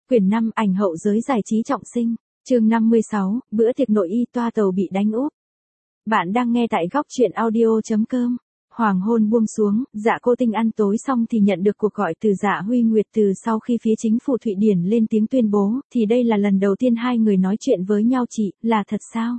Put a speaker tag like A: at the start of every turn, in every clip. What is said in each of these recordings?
A: Quyển 5 ảnh hậu giới giải trí trọng sinh. Chương 56, bữa tiệc nội y toa tàu bị đánh úp. Bạn đang nghe tại góc truyện audio.com. Hoàng hôn buông xuống, Dạ Cô Tinh ăn tối xong thì nhận được cuộc gọi từ Dạ Huy Nguyệt từ sau khi phía chính phủ Thụy Điển lên tiếng tuyên bố, thì đây là lần đầu tiên hai người nói chuyện với nhau. Chị, là thật sao?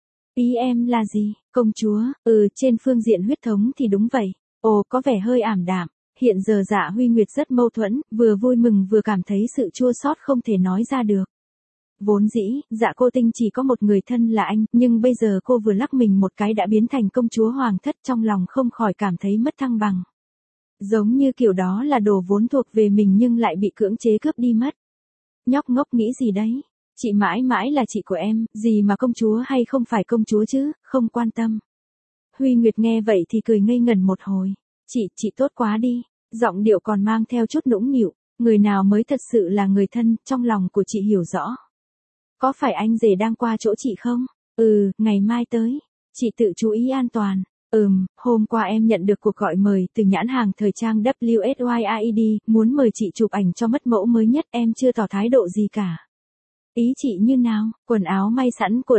A: Ý em là gì, công chúa? Trên phương diện huyết thống thì đúng vậy. Ồ, có vẻ hơi ảm đạm. Hiện giờ Dạ Huy Nguyệt rất mâu thuẫn, vừa vui mừng vừa cảm thấy sự chua xót không thể nói ra được. Vốn dĩ, Dạ Cô Tinh chỉ có một người thân là anh, nhưng bây giờ cô vừa lắc mình một cái đã biến thành công chúa hoàng thất, trong lòng không khỏi cảm thấy mất thăng bằng. Giống như kiểu đó là đồ vốn thuộc về mình nhưng lại bị cưỡng chế cướp đi mất. Nhóc ngốc nghĩ gì đấy? Chị mãi mãi là chị của em, gì mà công chúa hay không phải công chúa chứ, không quan tâm. Huy Nguyệt nghe vậy thì cười ngây ngẩn một hồi. Chị tốt quá đi. Giọng điệu còn mang theo chút nũng nịu, người nào mới thật sự là người thân, trong lòng của chị hiểu rõ. Có phải anh rể đang qua chỗ chị không? Ngày mai tới. Chị tự chú ý an toàn. Hôm qua em nhận được cuộc gọi mời từ nhãn hàng thời trang WSYAID, muốn mời chị chụp ảnh cho mất mẫu mới nhất, em chưa tỏ thái độ gì cả. Ý chị như nào? Quần áo may sẵn của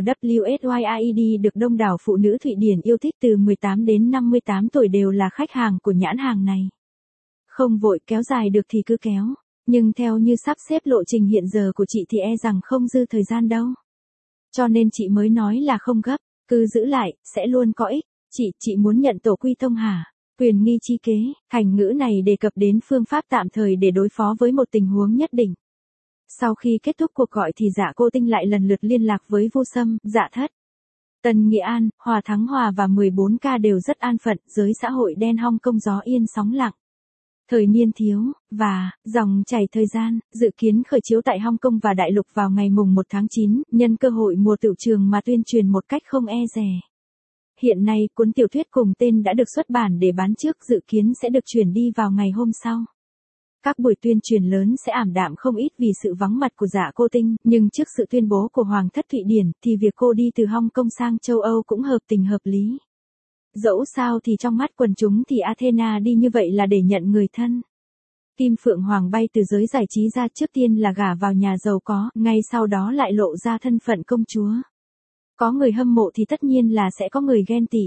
A: WSYAID được đông đảo phụ nữ Thụy Điển yêu thích, từ 18 đến 58 tuổi đều là khách hàng của nhãn hàng này. Không vội, kéo dài được thì cứ kéo. Nhưng theo như sắp xếp lộ trình hiện giờ của chị thì e rằng không dư thời gian đâu. Cho nên chị mới nói là không gấp, cứ giữ lại, sẽ luôn có ích. Chị muốn nhận tổ quy tông hả? Quyền nghi chi kế, thành ngữ này đề cập đến phương pháp tạm thời để đối phó với một tình huống nhất định. Sau khi kết thúc cuộc gọi thì Dạ Cô Tinh lại lần lượt liên lạc với Vu Sâm, Dạ Thất, Tần Nghị An, Hòa Thắng Hòa và 14K đều rất an phận, giới xã hội đen Hong Kong gió yên sóng lặng. Thời niên thiếu, và, dòng chảy thời gian, dự kiến khởi chiếu tại Hong Kong và Đại Lục vào ngày mùng 1 tháng 9, nhân cơ hội mùa tửu trường mà tuyên truyền một cách không e dè. Hiện nay, cuốn tiểu thuyết cùng tên đã được xuất bản để bán trước, dự kiến sẽ được chuyển đi vào ngày hôm sau. Các buổi tuyên truyền lớn sẽ ảm đạm không ít vì sự vắng mặt của Dạ Cô Tinh, nhưng trước sự tuyên bố của Hoàng thất Thụy Điển thì việc cô đi từ Hong Kong sang châu Âu cũng hợp tình hợp lý. Dẫu sao thì trong mắt quần chúng thì Athena đi như vậy là để nhận người thân. Kim Phượng Hoàng bay từ giới giải trí ra, trước tiên là gả vào nhà giàu có, ngay sau đó lại lộ ra thân phận công chúa. Có người hâm mộ thì tất nhiên là sẽ có người ghen tị.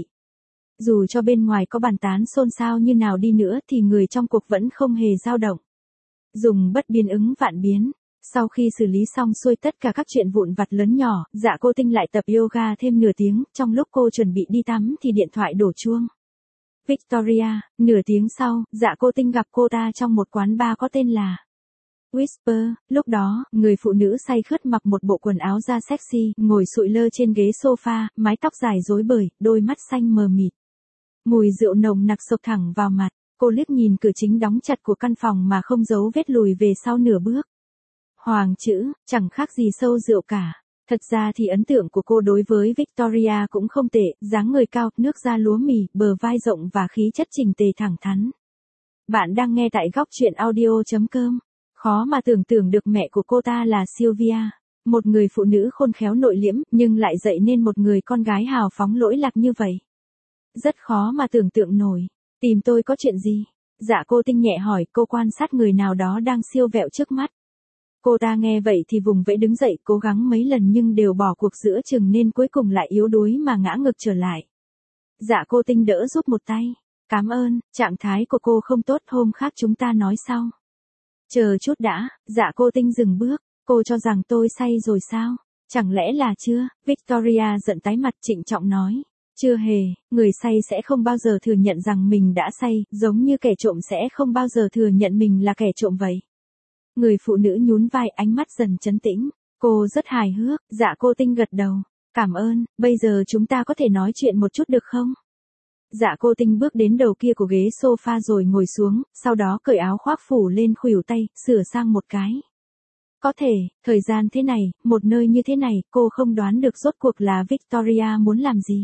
A: Dù cho bên ngoài có bàn tán xôn xao như nào đi nữa thì người trong cuộc vẫn không hề dao động. Dùng bất biến ứng vạn biến. Sau khi xử lý xong xuôi tất cả các chuyện vụn vặt lớn nhỏ, Dạ Cô Tinh lại tập yoga thêm nửa tiếng, trong lúc cô chuẩn bị đi tắm thì điện thoại đổ chuông. Victoria, nửa tiếng sau, Dạ Cô Tinh gặp cô ta trong một quán bar có tên là Whisper. Lúc đó, người phụ nữ say khướt mặc một bộ quần áo da sexy, ngồi sụi lơ trên ghế sofa, mái tóc dài rối bời, đôi mắt xanh mờ mịt. Mùi rượu nồng nặc xộc thẳng vào mặt, cô liếc nhìn cửa chính đóng chặt của căn phòng mà không giấu vết lùi về sau nửa bước. Hoàng chữ, chẳng khác gì sâu rượu cả. Thật ra thì ấn tượng của cô đối với Victoria cũng không tệ, dáng người cao, nước da lúa mì, bờ vai rộng và khí chất chỉnh tề thẳng thắn. Bạn đang nghe tại góc truyện audio.com. Khó mà tưởng tượng được mẹ của cô ta là Sylvia, một người phụ nữ khôn khéo nội liễm, nhưng lại dạy nên một người con gái hào phóng lỗi lạc như vậy. Rất khó mà tưởng tượng nổi. Tìm tôi có chuyện gì? Dạ Cô Tinh nhẹ hỏi, cô quan sát người nào đó đang siêu vẹo trước mắt. Cô ta nghe vậy thì vùng vẫy đứng dậy, cố gắng mấy lần nhưng đều bỏ cuộc giữa chừng nên cuối cùng lại yếu đuối mà ngã ngược trở lại. Dạ Cô Tinh đỡ giúp một tay. Cảm ơn, trạng thái của cô không tốt, hôm khác chúng ta nói sau. Chờ chút đã. Dạ Cô Tinh dừng bước. Cô cho rằng tôi say rồi sao? Chẳng lẽ là chưa? Victoria giận tái mặt, trịnh trọng nói. Chưa hề, người say sẽ không bao giờ thừa nhận rằng mình đã say, giống như kẻ trộm sẽ không bao giờ thừa nhận mình là kẻ trộm vậy. Người phụ nữ nhún vai, ánh mắt dần trấn tĩnh. Cô rất hài hước. Dạ Cô Tinh gật đầu. Cảm ơn, bây giờ chúng ta có thể nói chuyện một chút được không? Dạ Cô Tinh bước đến đầu kia của ghế sofa rồi ngồi xuống, sau đó cởi áo khoác phủ lên khuỷu tay, sửa sang một cái. Có thể, thời gian thế này, một nơi như thế này, cô không đoán được rốt cuộc là Victoria muốn làm gì.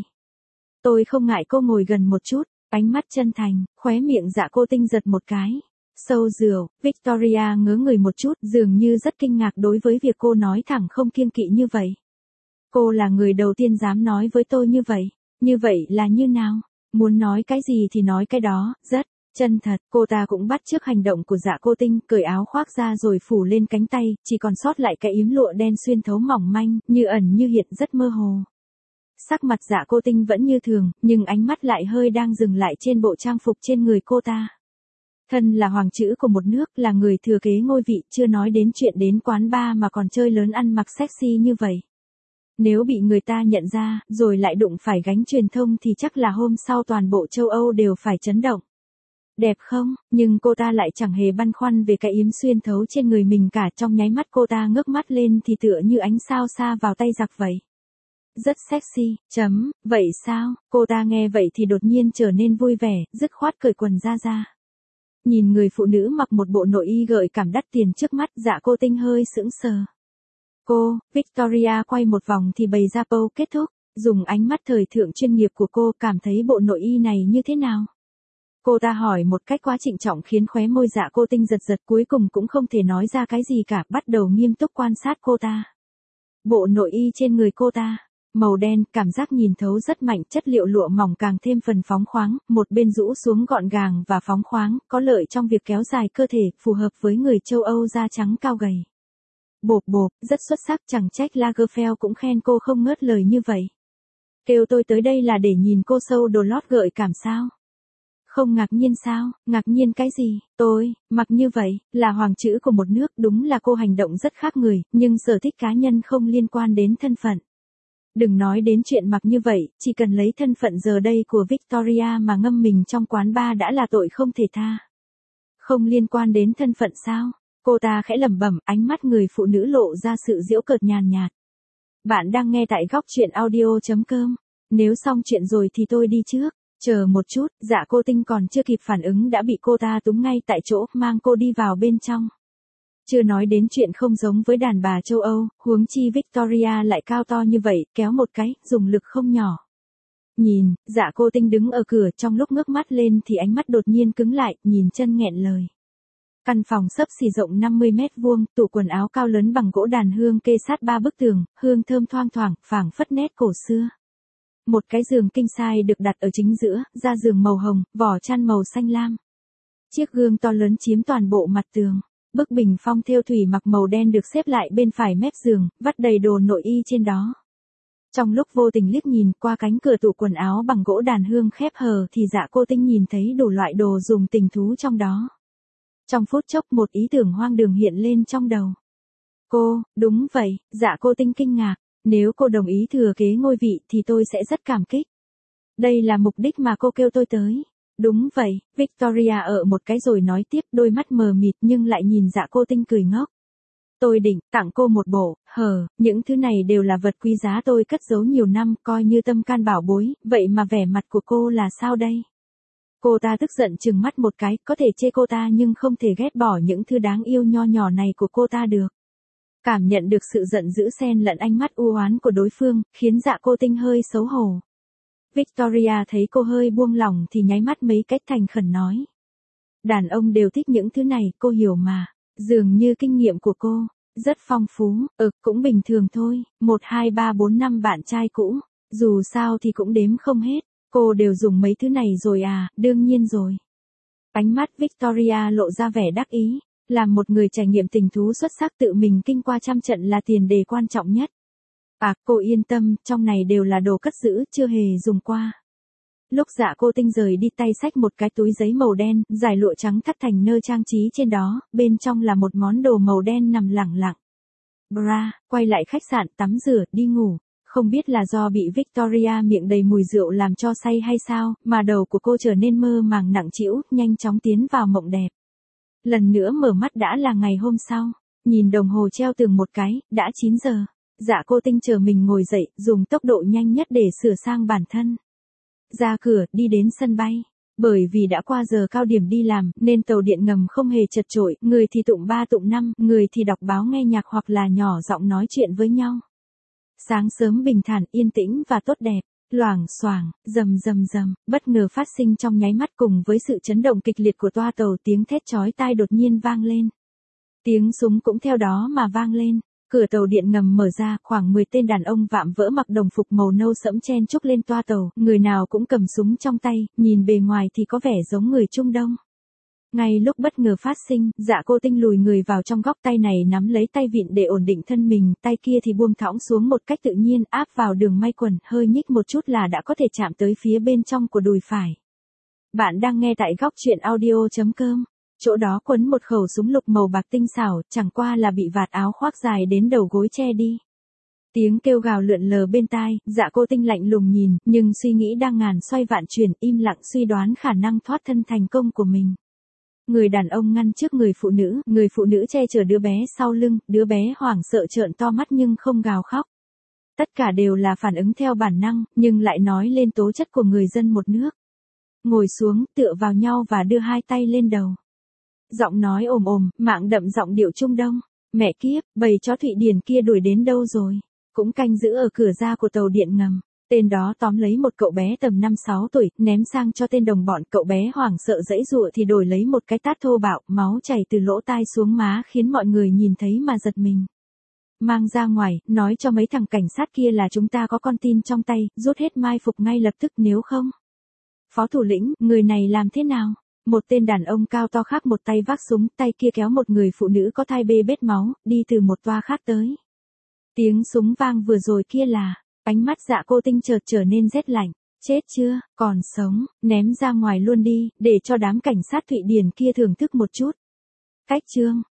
A: Tôi không ngại cô ngồi gần một chút, ánh mắt chân thành, khóe miệng Dạ Cô Tinh giật một cái. Sâu rượu, Victoria ngớ người một chút, dường như rất kinh ngạc đối với việc cô nói thẳng không kiêng kỵ như vậy. Cô là người đầu tiên dám nói với tôi như vậy. Như vậy là như nào? Muốn nói cái gì thì nói cái đó, rất. Chân thật, cô ta cũng bắt chước hành động của Dạ Cô Tinh, cởi áo khoác ra rồi phủ lên cánh tay, chỉ còn sót lại cái yếm lụa đen xuyên thấu mỏng manh, như ẩn như hiện rất mơ hồ. Sắc mặt Dạ Cô Tinh vẫn như thường, nhưng ánh mắt lại hơi đang dừng lại trên bộ trang phục trên người cô ta. Thân là hoàng chữ của một nước, là người thừa kế ngôi vị, chưa nói đến chuyện đến quán bar mà còn chơi lớn ăn mặc sexy như vậy. Nếu bị người ta nhận ra, rồi lại đụng phải gánh truyền thông thì chắc là hôm sau toàn bộ châu Âu đều phải chấn động. Đẹp không? Nhưng cô ta lại chẳng hề băn khoăn về cái yếm xuyên thấu trên người mình cả, trong nháy mắt cô ta ngước mắt lên thì tựa như ánh sao xa vào tay giặc vậy. Rất sexy, vậy sao? Cô ta nghe vậy thì đột nhiên trở nên vui vẻ, dứt khoát cởi quần ra. Nhìn người phụ nữ mặc một bộ nội y gợi cảm đắt tiền trước mắt, Dạ Cô Tinh hơi sững sờ. Cô, Victoria quay một vòng thì bày ra pose kết thúc, dùng ánh mắt thời thượng chuyên nghiệp của cô cảm thấy bộ nội y này như thế nào? Cô ta hỏi một cách quá trịnh trọng khiến khóe môi Dạ Cô Tinh giật giật, cuối cùng cũng không thể nói ra cái gì cả, bắt đầu nghiêm túc quan sát cô ta. Bộ nội y trên người cô ta, màu đen, cảm giác nhìn thấu rất mạnh, chất liệu lụa mỏng càng thêm phần phóng khoáng, một bên rũ xuống gọn gàng và phóng khoáng, có lợi trong việc kéo dài cơ thể, phù hợp với người châu Âu da trắng cao gầy. Bộp, rất xuất sắc, chẳng trách Lagerfeld cũng khen cô không ngớt lời như vậy. Kêu tôi tới đây là để nhìn cô sâu đồ lót gợi cảm sao? Không ngạc nhiên sao? Ngạc nhiên cái gì? Tôi, mặc như vậy, là hoàng chữ của một nước, đúng là cô hành động rất khác người, nhưng sở thích cá nhân không liên quan đến thân phận. Đừng nói đến chuyện mặc như vậy, chỉ cần lấy thân phận giờ đây của Victoria mà ngâm mình trong quán bar đã là tội không thể tha. Không liên quan đến thân phận sao? Cô ta khẽ lẩm bẩm, ánh mắt người phụ nữ lộ ra sự giễu cợt nhàn nhạt. Bạn đang nghe tại góc truyện audio.com. Nếu xong chuyện rồi thì tôi đi trước. Chờ một chút, Dạ Cô Tinh còn chưa kịp phản ứng đã bị cô ta túm ngay tại chỗ, mang cô đi vào bên trong. Chưa nói đến chuyện không giống với đàn bà châu Âu, huống chi Victoria lại cao to như vậy, kéo một cái, dùng lực không nhỏ. Nhìn, Dạ Cô Tinh đứng ở cửa, trong lúc ngước mắt lên thì ánh mắt đột nhiên cứng lại, nhìn chân nghẹn lời. Căn phòng xấp xỉ rộng 50 mét vuông, tủ quần áo cao lớn bằng gỗ đàn hương kê sát 3 bức tường, hương thơm thoang thoảng, phảng phất nét cổ xưa. Một cái giường king size được đặt ở chính giữa, da giường màu hồng, vỏ chăn màu xanh lam. Chiếc gương to lớn chiếm toàn bộ mặt tường. Bức bình phong thêu thủy mặc màu đen được xếp lại bên phải mép giường, vắt đầy đồ nội y trên đó. Trong lúc vô tình liếc nhìn qua cánh cửa tủ quần áo bằng gỗ đàn hương khép hờ thì Dạ Cô Tinh nhìn thấy đủ loại đồ dùng tình thú trong đó. Trong phút chốc một ý tưởng hoang đường hiện lên trong đầu. Cô, đúng vậy, Dạ Cô Tinh kinh ngạc, nếu cô đồng ý thừa kế ngôi vị thì tôi sẽ rất cảm kích. Đây là mục đích mà cô kêu tôi tới. Đúng vậy, Victoria ở một cái rồi nói tiếp, đôi mắt mờ mịt nhưng lại nhìn Dạ Cô Tinh cười ngốc. Tôi định tặng cô một bộ, những thứ này đều là vật quý giá tôi cất giấu nhiều năm, coi như tâm can bảo bối, vậy mà vẻ mặt của cô là sao đây? Cô ta tức giận trừng mắt một cái, có thể chê cô ta nhưng không thể ghét bỏ những thứ đáng yêu nho nhỏ này của cô ta được. Cảm nhận được sự giận dữ xen lẫn ánh mắt u oán của đối phương, khiến Dạ Cô Tinh hơi xấu hổ. Victoria thấy cô hơi buông lỏng thì nháy mắt mấy cách thành khẩn nói. Đàn ông đều thích những thứ này, cô hiểu mà. Dường như kinh nghiệm của cô rất phong phú, cũng bình thường thôi, 1 2 3 4 5 bạn trai cũ, dù sao thì cũng đếm không hết, cô đều dùng mấy thứ này rồi à, đương nhiên rồi. Ánh mắt Victoria lộ ra vẻ đắc ý, làm một người trải nghiệm tình thú xuất sắc tự mình kinh qua trăm trận là tiền đề quan trọng nhất. À, cô yên tâm, trong này đều là đồ cất giữ, chưa hề dùng qua. Lúc Dạ Cô Tinh rời đi tay xách một cái túi giấy màu đen, dài lụa trắng thắt thành nơ trang trí trên đó, bên trong là một món đồ màu đen nằm lẳng lặng. Bra, quay lại khách sạn tắm rửa, đi ngủ. Không biết là do bị Victoria miệng đầy mùi rượu làm cho say hay sao, mà đầu của cô trở nên mơ màng nặng trĩu, nhanh chóng tiến vào mộng đẹp. Lần nữa mở mắt đã là ngày hôm sau, nhìn đồng hồ treo tường một cái, đã 9 giờ. Dạ Cô Tinh chờ mình ngồi dậy, dùng tốc độ nhanh nhất để sửa sang bản thân. Ra cửa, đi đến sân bay. Bởi vì đã qua giờ cao điểm đi làm, nên tàu điện ngầm không hề chật chội, người thì tụng 3 tụng 5, người thì đọc báo nghe nhạc hoặc là nhỏ giọng nói chuyện với nhau. Sáng sớm bình thản, yên tĩnh và tốt đẹp, loảng xoảng, rầm, bất ngờ phát sinh trong nháy mắt cùng với sự chấn động kịch liệt của toa tàu, tiếng thét chói tai đột nhiên vang lên. Tiếng súng cũng theo đó mà vang lên. Cửa tàu điện ngầm mở ra, khoảng 10 tên đàn ông vạm vỡ mặc đồng phục màu nâu sẫm chen chúc lên toa tàu, người nào cũng cầm súng trong tay, nhìn bề ngoài thì có vẻ giống người Trung Đông. Ngay lúc bất ngờ phát sinh, Dạ Cô Tinh lùi người vào trong góc, tay này nắm lấy tay vịn để ổn định thân mình, tay kia thì buông thõng xuống một cách tự nhiên, áp vào đường may quần, hơi nhích một chút là đã có thể chạm tới phía bên trong của đùi phải. Bạn đang nghe tại góc chuyện audio.com. Chỗ đó quấn một khẩu súng lục màu bạc tinh xảo, chẳng qua là bị vạt áo khoác dài đến đầu gối che đi. Tiếng kêu gào lượn lờ bên tai, Dạ Cô Tinh lạnh lùng nhìn, nhưng suy nghĩ đang ngàn xoay vạn chuyển, im lặng suy đoán khả năng thoát thân thành công của mình. Người đàn ông ngăn trước người phụ nữ che chở đứa bé sau lưng, đứa bé hoảng sợ trợn to mắt nhưng không gào khóc. Tất cả đều là phản ứng theo bản năng, nhưng lại nói lên tố chất của người dân một nước. Ngồi xuống, tựa vào nhau và đưa hai tay lên đầu. Giọng nói ồm ồm, mạng đậm giọng điệu Trung Đông. Mẹ kiếp, bầy chó Thụy Điển kia đuổi đến đâu rồi? Cũng canh giữ ở cửa ra của tàu điện ngầm. Tên đó tóm lấy một cậu bé tầm 5-6 tuổi, ném sang cho tên đồng bọn, cậu bé hoảng sợ giãy giụa thì đổi lấy một cái tát thô bạo, máu chảy từ lỗ tai xuống má khiến mọi người nhìn thấy mà giật mình. Mang ra ngoài, nói cho mấy thằng cảnh sát kia là chúng ta có con tin trong tay, rút hết mai phục ngay lập tức nếu không. Phó thủ lĩnh, người này làm thế nào? Một tên đàn ông cao to khác một tay vác súng, tay kia kéo một người phụ nữ có thai bê bết máu, đi từ một toa khác tới. Tiếng súng vang vừa rồi kia là, ánh mắt Dạ Cô Tinh chợt trở nên rét lạnh. Chết chưa, còn sống, ném ra ngoài luôn đi, để cho đám cảnh sát Thụy Điển kia thưởng thức một chút. Cách chương.